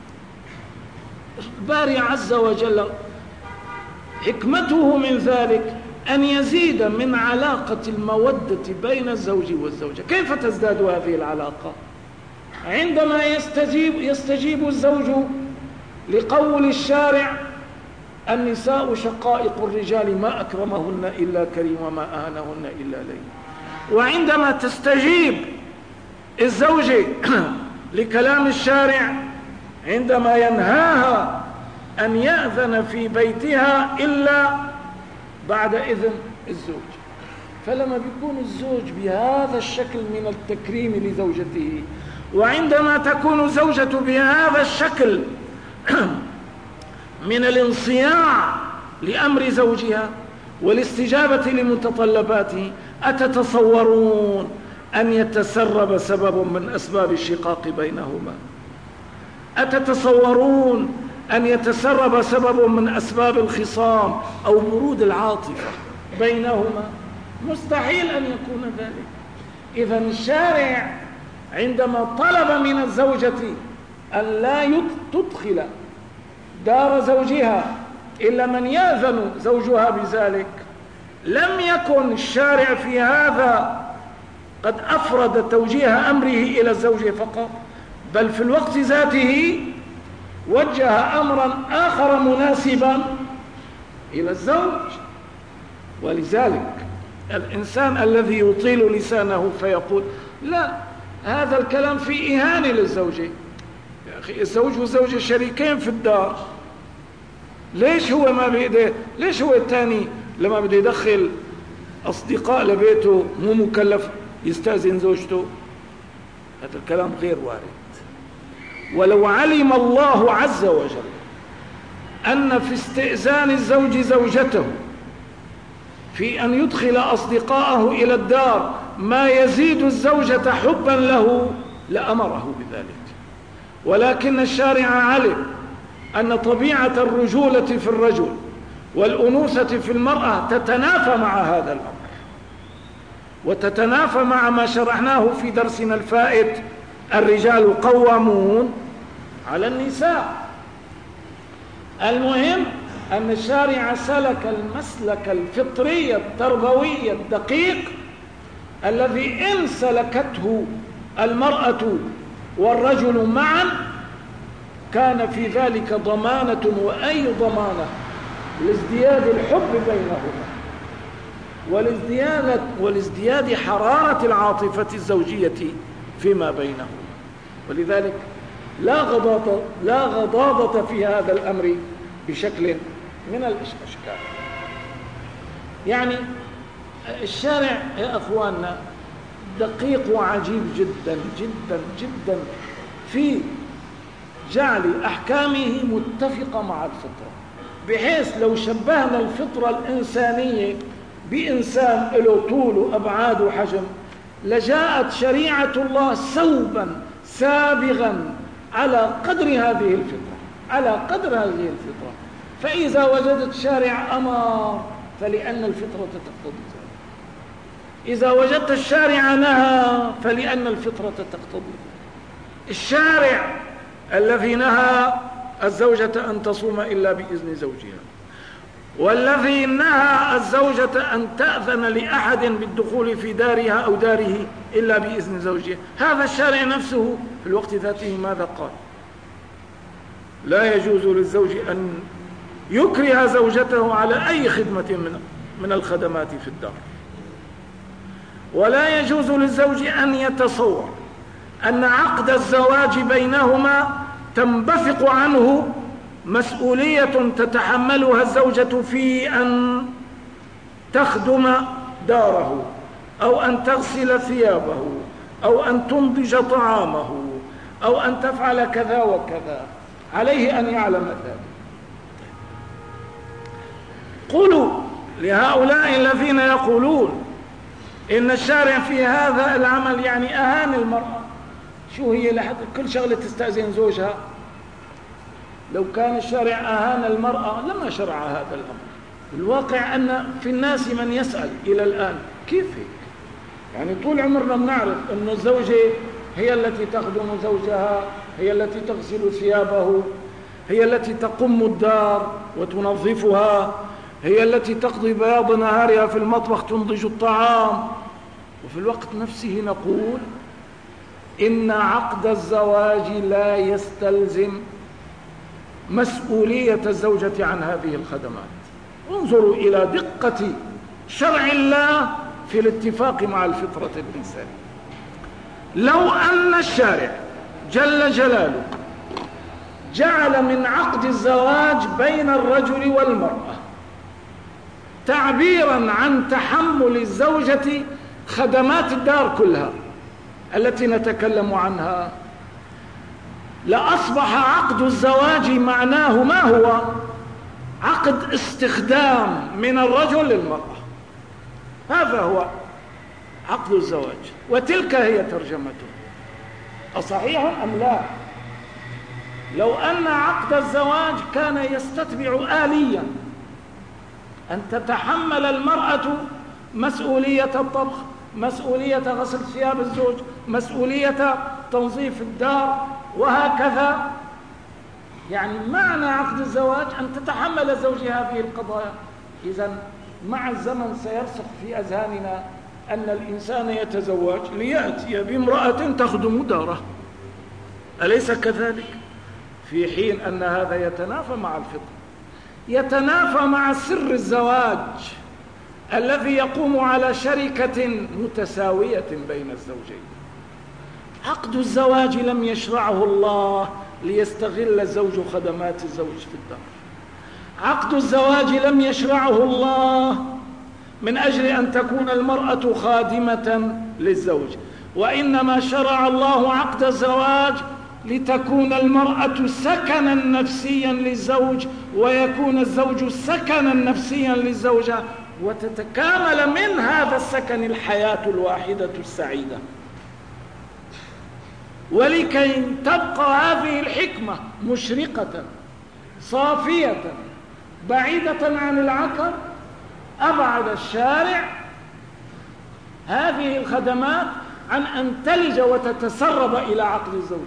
الباري عز وجل حكمته من ذلك أن يزيد من علاقة المودة بين الزوج والزوجة. كيف تزداد هذه العلاقة؟ عندما يستجيب, يستجيب الزوج لقول الشارع: النساء شقائق الرجال ما أكرمهن إلا كريم وما أهانهن إلا لين. وعندما تستجيب الزوجة لكلام الشارع عندما ينهاها أن يأذن في بيتها إلا بعد إذن الزوج. فلما بيكون الزوج بهذا الشكل من التكريم لزوجته، وعندما تكون الزوجة بهذا الشكل من الانصياع لأمر زوجها والاستجابة لمتطلباته، أتتصورون أن يتسرب سبب من أسباب الشقاق بينهما؟ أتتصورون أن يتسرب سبب من أسباب الخصام أو برود العاطفة بينهما؟ مستحيل أن يكون ذلك. إذن الشارع عندما طلب من الزوجة أن لا تدخل دار زوجها إلا من يأذن زوجها بذلك، لم يكن الشارع في هذا قد أفرد توجيه أمره إلى الزوجة فقط، بل في الوقت ذاته وجه أمرا آخر مناسبا إلى الزوج. ولذلك الإنسان الذي يطيل لسانه فيقول: لا، هذا الكلام في إهانة للزوجة. يا أخي، الزوج والزوجة شريكين في الدار، ليش هو ما بيقدر؟ ليش هو الثاني لما بده يدخل أصدقاء لبيته مو مكلف يستأذن زوجته؟ هذا الكلام غير وارد. ولو علم الله عز وجل أن في استئذان الزوج زوجته في أن يدخل أصدقاءه إلى الدار ما يزيد الزوجة حبا له لأمره بذلك، ولكن الشارع علم أن طبيعة الرجولة في الرجل والأنوثة في المرأة تتنافى مع هذا الأمر، وتتنافى مع ما شرحناه في درسنا الفائت: الرجال قوامون على النساء. المهم أن الشارع سلك المسلك الفطري التربوي الدقيق الذي إن سلكته المرأة والرجل معا كان في ذلك ضمانة، وأي ضمانة لازدياد الحب بينهما والازدياد والازدياد حرارة العاطفة الزوجية فيما بينهما. ولذلك لا غضاضة لا غضاضة في هذا الأمر بشكل من الأشكال. يعني الشارع يا أخواننا دقيق وعجيب جدا جدا جدا في جعل أحكامه متفقة مع الفطرة، بحيث لو شبهنا الفطرة الإنسانية بإنسان له طول وأبعاد وحجم لجاءت شريعة الله سوبا سابغا على قدر هذه الفطرة، على قدر هذه الفطرة. فإذا وجدت الشارع أمر فلأن الفطرة تقتضي ذلك، إذا وجدت الشارع نهى فلأن الفطرة تقتضي. الشارع الذي نهى الزوجة أن تصوم إلا بإذن زوجها، والذي نهى الزوجة أن تأذن لأحد بالدخول في دارها أو داره إلا بإذن زوجها، هذا الشارع نفسه في الوقت ذاته ماذا قال؟ لا يجوز للزوج أن يكره زوجته على أي خدمة من من الخدمات في الدار. ولا يجوز للزوج أن يتصور أن عقد الزواج بينهما تنبثق عنه مسؤولية تتحملها الزوجة في أن تخدم داره أو أن تغسل ثيابه أو أن تنضج طعامه أو أن تفعل كذا وكذا. عليه أن يعلم ذلك. قولوا لهؤلاء الذين يقولون إن الشارع في هذا العمل يعني أهان المرأة. شو هي لحد كل شغلة تستأذن زوجها؟ لو كان الشارع أهان المرأة لما شرع هذا الأمر. الواقع أن في الناس من يسأل إلى الآن كيف هيك؟ يعني طول عمرنا بنعرف أن الزوجة هي التي تخدم زوجها، هي التي تغسل ثيابه، هي التي تقم الدار وتنظفها، هي التي تقضي بياض نهارها في المطبخ تنضج الطعام. وفي الوقت نفسه نقول إن عقد الزواج لا يستلزم مسؤولية الزوجة عن هذه الخدمات. انظروا إلى دقة شرع الله في الاتفاق مع الفطرة الإنسانية. لو أن الشارع جل جلاله جعل من عقد الزواج بين الرجل والمرأة تعبيرا عن تحمل الزوجة خدمات الدار كلها التي نتكلم عنها، لأصبح عقد الزواج معناه ما هو؟ عقد استخدام من الرجل للمرأة. هذا هو عقد الزواج، وتلك هي ترجمته. أصحيح أم لا؟ لو أن عقد الزواج كان يستتبع آليا أن تتحمل المرأة مسؤولية الطبخ، مسؤولية غسل ثياب الزوج، مسؤولية تنظيف الدار وهكذا، يعني معنى عقد الزواج أن تتحمل زوجها هذه القضايا. إذن مع الزمن سيرسخ في أذهاننا أن الإنسان يتزوج ليأتي بامرأة تخدم داره، أليس كذلك؟ في حين أن هذا يتنافى مع الفطرة، يتنافى مع سر الزواج الذي يقوم على شركة متساوية بين الزوجين. عقد الزواج لم يشرعه الله ليستغل الزوج خدمات الزوج في الدار. عقد الزواج لم يشرعه الله من أجل أن تكون المرأة خادمة للزوج، وإنما شرع الله عقد الزواج لتكون المرأة سكنا نفسيا للزوج، ويكون الزوج سكنا نفسيا للزوجة، وتتكامل من هذا السكن الحياة الواحدة السعيدة. ولكي تبقى هذه الحكمة مشرقة صافية بعيدة عن العكر، أبعد الشارع هذه الخدمات عن أن تلج وتتسرب إلى عقد الزوج.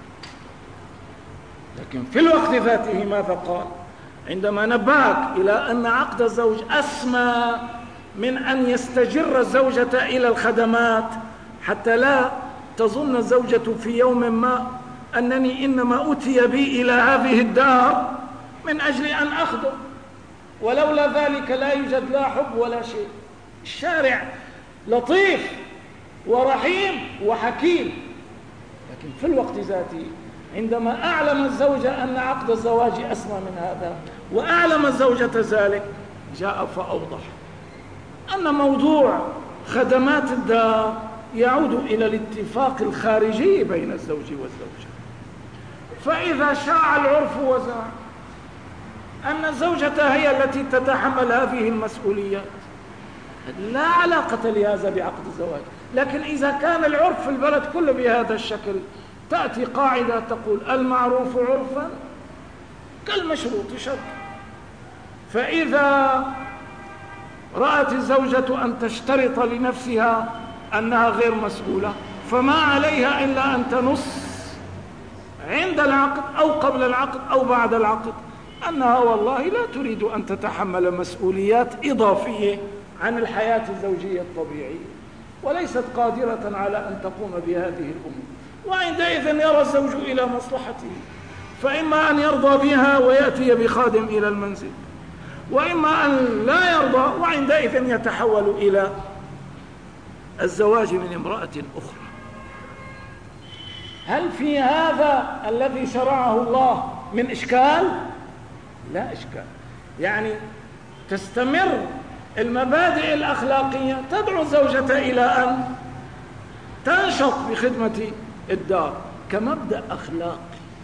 لكن في الوقت ذاته ماذا قال؟ عندما نبهك إلى أن عقد الزوج أسمى من أن يستجر الزوجة إلى الخدمات، حتى لا تظن الزوجة في يوم ما أنني إنما أتي بي إلى هذه الدار من أجل أن أخدم، ولولا ذلك لا يوجد لا حب ولا شيء. الشارع لطيف ورحيم وحكيم، لكن في الوقت ذاته عندما أعلم الزوجة أن عقد الزواج أسمى من هذا، وأعلم الزوجة ذلك، جاء فأوضح أن موضوع خدمات الدار يعود إلى الاتفاق الخارجي بين الزوج والزوجة. فإذا شاع العرف وزاع أن الزوجة هي التي تتحمل هذه المسؤوليات، لا علاقة لهذا بعقد الزواج. لكن إذا كان العرف في البلد كله بهذا الشكل، تأتي قاعدة تقول المعروف عرفا كالمشروط شرطا. فإذا رأت الزوجة أن تشترط لنفسها أنها غير مسؤولة، فما عليها إلا أن تنص عند العقد أو قبل العقد أو بعد العقد أنها والله لا تريد أن تتحمل مسؤوليات إضافية عن الحياة الزوجية الطبيعية، وليست قادرة على أن تقوم بهذه الأمور. وعندئذ يرى الزوج إلى مصلحته، فإما أن يرضى بها ويأتي بخادم إلى المنزل، وإما أن لا يرضى، وعندئذ يتحول إلى الزواج من امرأة أخرى. هل في هذا الذي شرعه الله من إشكال؟ لا إشكال. يعني تستمر المبادئ الأخلاقية تدعو الزوجة إلى أن تنشط بخدمة الدار كمبدأ أخلاقي،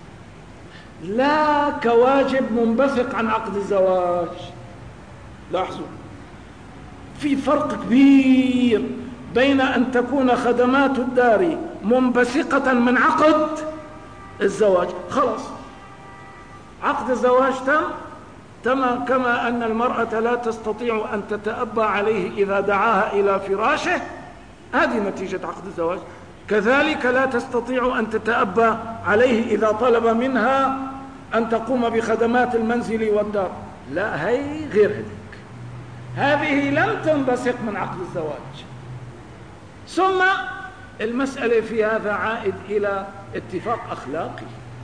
لا كواجب منبثق عن عقد الزواج. لاحظوا، في فرق كبير بين أن تكون خدمات الدار منبثقة من عقد الزواج. خلاص عقد الزواج تم تم كما أن المرأة لا تستطيع أن تتأبى عليه إذا دعاها إلى فراشه، هذه نتيجة عقد الزواج، كذلك لا تستطيع أن تتأبى عليه إذا طلب منها أن تقوم بخدمات المنزل والدار. لا، هي غير هذيك، هذه لم تنبثق من عقد الزواج. ثم المسألة في هذا عائد إلى اتفاق أخلاقي.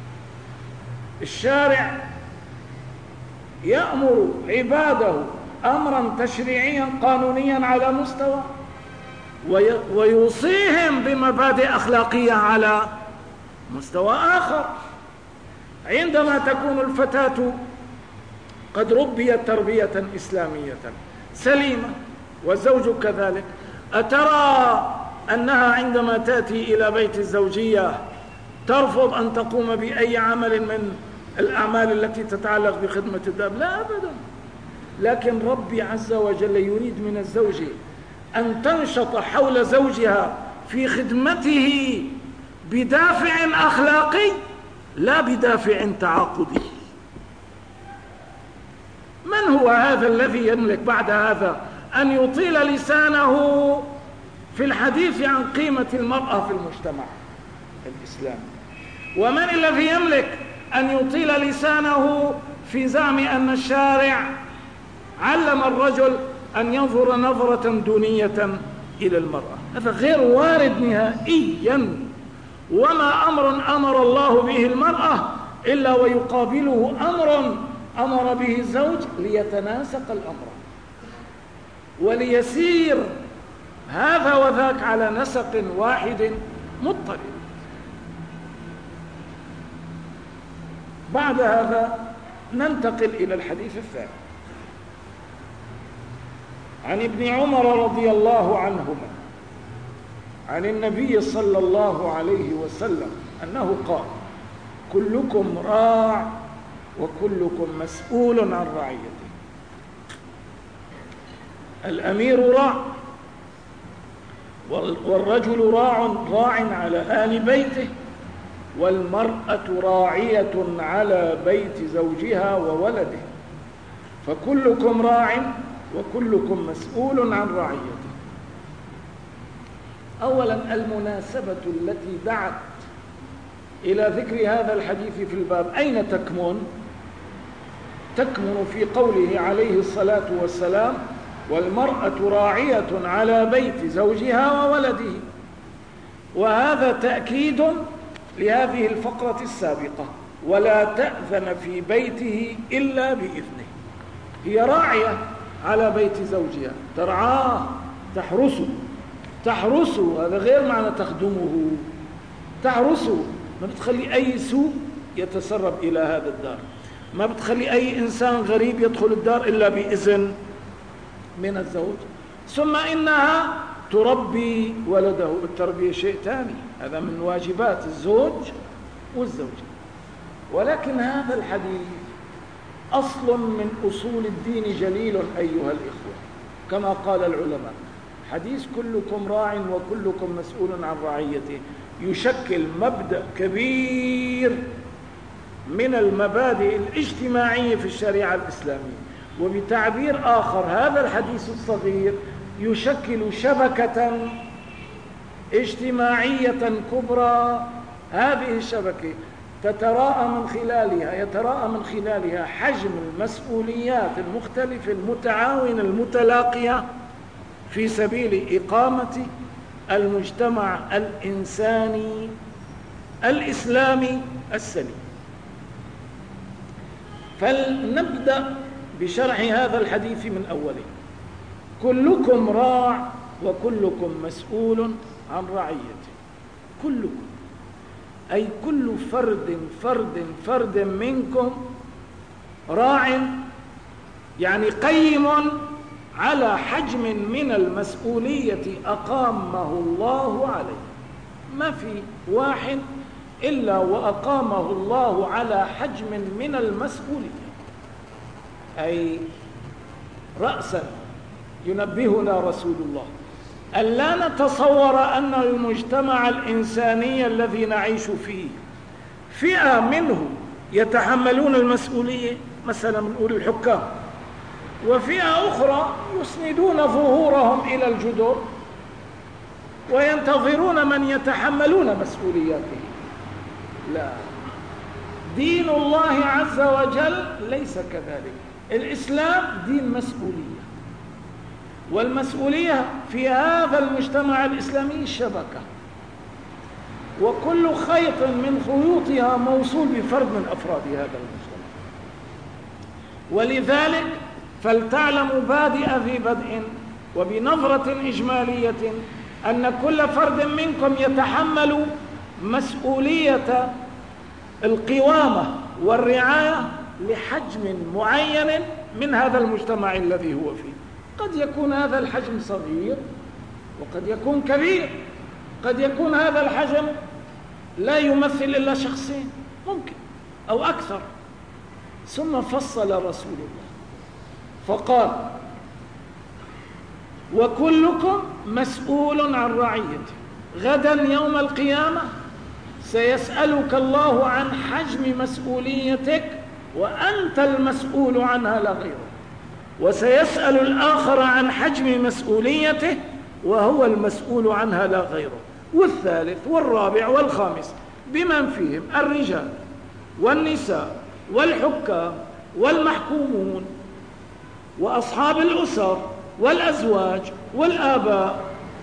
الشارع يأمر عباده أمرا تشريعيا قانونيا على مستوى، ويوصيهم بمبادئ أخلاقية على مستوى آخر. عندما تكون الفتاة قد ربيت تربية إسلامية سليمة والزوج كذلك، أترى أنها عندما تأتي إلى بيت الزوجية ترفض أن تقوم بأي عمل من الأعمال التي تتعلق بخدمة الدار؟ لا أبدا. لكن ربي عز وجل يريد من الزوجة أن تنشط حول زوجها في خدمته بدافع أخلاقي لا بدافع تعاقدي. من هو هذا الذي يملك بعد هذا أن يطيل لسانه في الحديث عن قيمة المرأة في المجتمع الإسلامي؟ ومن الذي يملك أن يطيل لسانه في زعم أن الشارع علم الرجل أن ينظر نظرة دونية إلى المرأة؟ هذا غير وارد نهائيا. وما أمر أمر الله به المرأة إلا ويقابله أمر أمر به الزوج ليتناسق الأمر وليسير هذا وذاك على نسق واحد مضطرد. بعد هذا ننتقل إلى الحديث الثاني عن ابن عمر رضي الله عنهما عن النبي صلى الله عليه وسلم أنه قال: كلكم راع وكلكم مسؤول عن رعيته. الأمير راع، والرجل راع راع على آل بيته، والمرأة راعية على بيت زوجها وولده، فكلكم راع وكلكم مسؤول عن رعيته. أولا، المناسبة التي دعت إلى ذكر هذا الحديث في الباب أين تكمن؟ تكمن في قوله عليه الصلاة والسلام: والمرأة راعية على بيت زوجها وولده. وهذا تأكيد لهذه الفقرة السابقة: ولا تأذن في بيته إلا بإذنه. هي راعية على بيت زوجها، ترعاه، تحرسه تحرسه هذا غير معنى تخدمه، تحرسه، ما بتخلي أي سوء يتسرب إلى هذا الدار، ما بتخلي أي إنسان غريب يدخل الدار إلا بإذن من الزوج. ثم إنها تربي ولده. التربية شيء ثاني، هذا من واجبات الزوج والزوجة. ولكن هذا الحديث أصل من أصول الدين جليل أيها الإخوة، كما قال العلماء: حديث كلكم راع وكلكم مسؤول عن رعيته يشكل مبدأ كبير من المبادئ الاجتماعية في الشريعة الإسلامية. وبتعبير آخر، هذا الحديث الصغير يشكل شبكة اجتماعية كبرى. هذه الشبكة تتراءى من خلالها يتراءى من خلالها حجم المسؤوليات المختلفة المتعاونة المتلاقية في سبيل إقامة المجتمع الإنساني الإسلامي السليم. فلنبدأ بشرح هذا الحديث من أوله. كلكم راع وكلكم مسؤول عن رعيته. كلكم أي كل فرد فرد فرد منكم راع، يعني قيم على حجم من المسؤولية أقامه الله عليه. ما في واحد إلا وأقامه الله على حجم من المسؤولية. أي رأسا ينبهنا رسول الله ألا نتصور أن المجتمع الإنساني الذي نعيش فيه فئة منه يتحملون المسؤولية، مثلا نقول الحكام، وفئة أخرى يسندون ظهورهم إلى الجدر وينتظرون من يتحملون مسؤولياته. لا، دين الله عز وجل ليس كذلك. الإسلام دين مسؤولية، والمسؤولية في هذا المجتمع الإسلامي الشبكة، وكل خيط من خيوطها موصول بفرد من أفراد هذا المجتمع. ولذلك فلتعلموا بادئ ذي بدء وبنظرة إجمالية أن كل فرد منكم يتحمل مسؤولية القوامة والرعاية لحجم معين من هذا المجتمع الذي هو فيه. قد يكون هذا الحجم صغير وقد يكون كبير، قد يكون هذا الحجم لا يمثل إلا شخصين ممكن أو أكثر. ثم فصل رسول الله فقال: وكلكم مسؤول عن رعيته. غدا يوم القيامة سيسألك الله عن حجم مسؤوليتك وأنت المسؤول عنها لا غيره، وسيسأل الآخر عن حجم مسؤوليته وهو المسؤول عنها لا غيره، والثالث والرابع والخامس، بمن فيهم الرجال والنساء والحكام والمحكومون وأصحاب الأسر والأزواج والآباء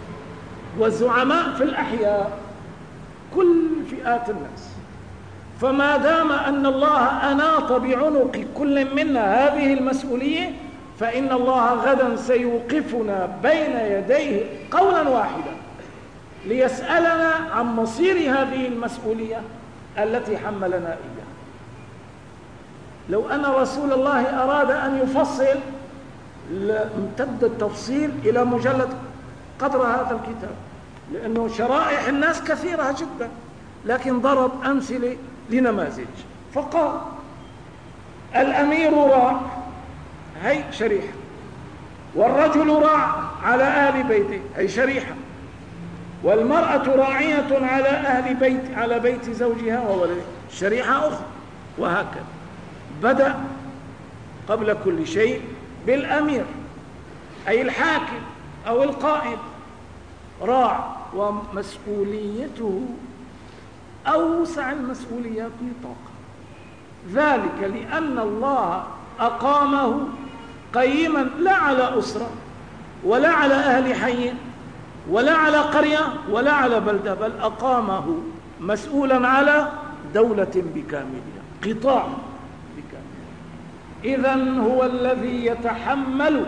والزعماء في الأحياء، كل فئات الناس. فما دام أن الله أناط بعنق كل منا هذه المسؤولية، فإن الله غدا سيوقفنا بين يديه قولا واحدا ليسألنا عن مصير هذه المسؤولية التي حملنا إياها. لو أن رسول الله أراد أن يفصل لامتد التفصيل إلى مجلد قدر هذا الكتاب، لأنه شرائح الناس كثيرة جدا، لكن ضرب أمثلة لنماذج. فقال: الأمير راع، هي شريحة، والرجل راع على أهل بيته، هي شريحة، والمرأة راعية على أهل بيت على بيت زوجها وولده، شريحة أخرى، وهكذا. بدأ قبل كل شيء بالأمير، أي الحاكم أو القائد، راع، ومسؤوليته أوسع المسؤوليات نطاقا، ذلك لأن الله أقامه قيما لا على أسرة ولا على أهل حي ولا على قرية ولا على بلدة، بل أقامه مسؤولا على دولة بكاملها، قطاع بكاملها. إذن هو الذي يتحمل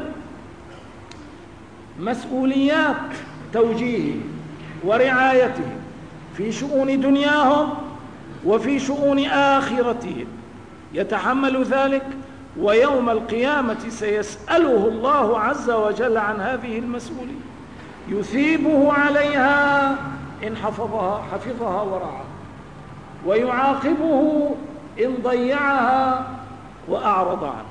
مسؤوليات توجيهه ورعايته في شؤون دنياهم وفي شؤون آخرتهم، يتحمل ذلك، ويوم القيامة سيسأله الله عز وجل عن هذه المسؤولية، يثيبه عليها إن حفظها حفظها ورعاها، ويعاقبه إن ضيعها وأعرض عنها.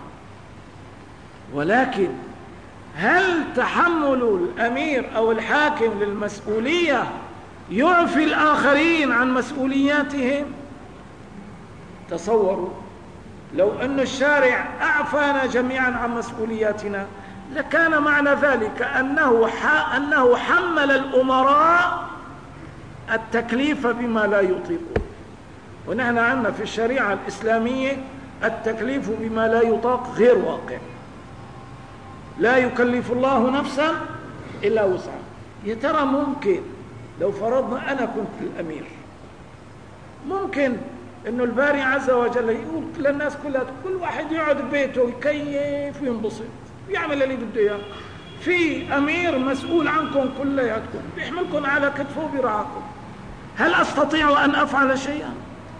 ولكن هل تحمل الأمير أو الحاكم للمسؤولية يعفي الآخرين عن مسؤولياتهم؟ تصوروا لو أن الشارع أعفانا جميعا عن مسؤولياتنا، لكان معنى ذلك أنه, أنه حمل الأمراء التكليف بما لا يطيقون. ونحن عندنا في الشريعة الإسلامية التكليف بما لا يطاق غير واقع، لا يكلف الله نفسا إلا وسعها. يا ترى ممكن لو فرضنا أنا كنت الأمير، ممكن إنه الباري عز وجل يقول للناس كلها كل واحد يقعد ببيته يكيف وينبسط ويعمل اللي بده إياه. في أمير مسؤول عنكم كلياتكم بيحملكم على كتفه وبيرعاكم. هل أستطيع أن أفعل شيئا؟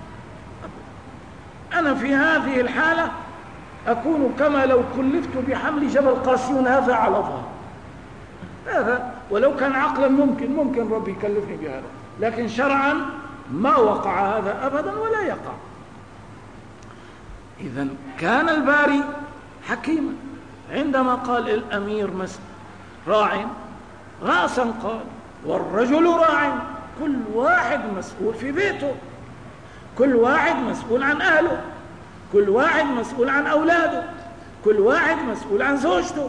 أنا في هذه الحالة أكون كما لو كلفت بحمل جبل قاسيون هذا على ظهر. هذا ولو كان عقلا ممكن ممكن ربي يكلفني بهذا، لكن شرعا ما وقع هذا أبدا ولا يقع. إذن كان الباري حكيما عندما قال الأمير راع رأسا قال والرجل راع. كل واحد مسؤول في بيته، كل واحد مسؤول عن أهله، كل واحد مسؤول عن أولاده، كل واحد مسؤول عن زوجته.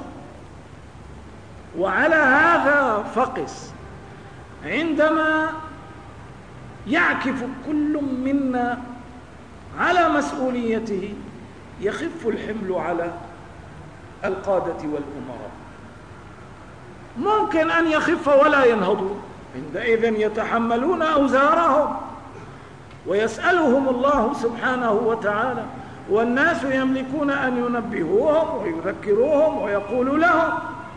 وعلى هذا فقس عندما يعكف كل منا على مسؤوليته يخف الحمل على القادة والأمراء. ممكن أن يخف ولا ينهضوا، عندئذ يتحملون أوزارهم ويسألهم الله سبحانه وتعالى، والناس يملكون أن ينبهوهم ويذكروهم ويقولوا لهم.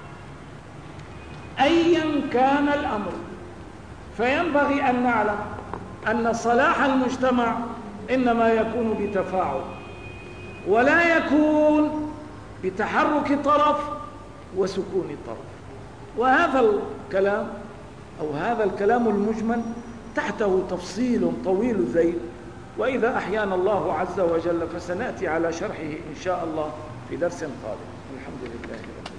أيا كان الأمر فينبغي أن نعلم أن صلاح المجتمع إنما يكون بتفاعل، ولا يكون بتحرك طرف وسكون طرف. وهذا الكلام أو هذا الكلام المجمل تحته تفصيل طويل الذيل، وإذا أحيانا الله عز وجل فسنأتي على شرحه إن شاء الله في درس قادم. الحمد لله رب العالمين.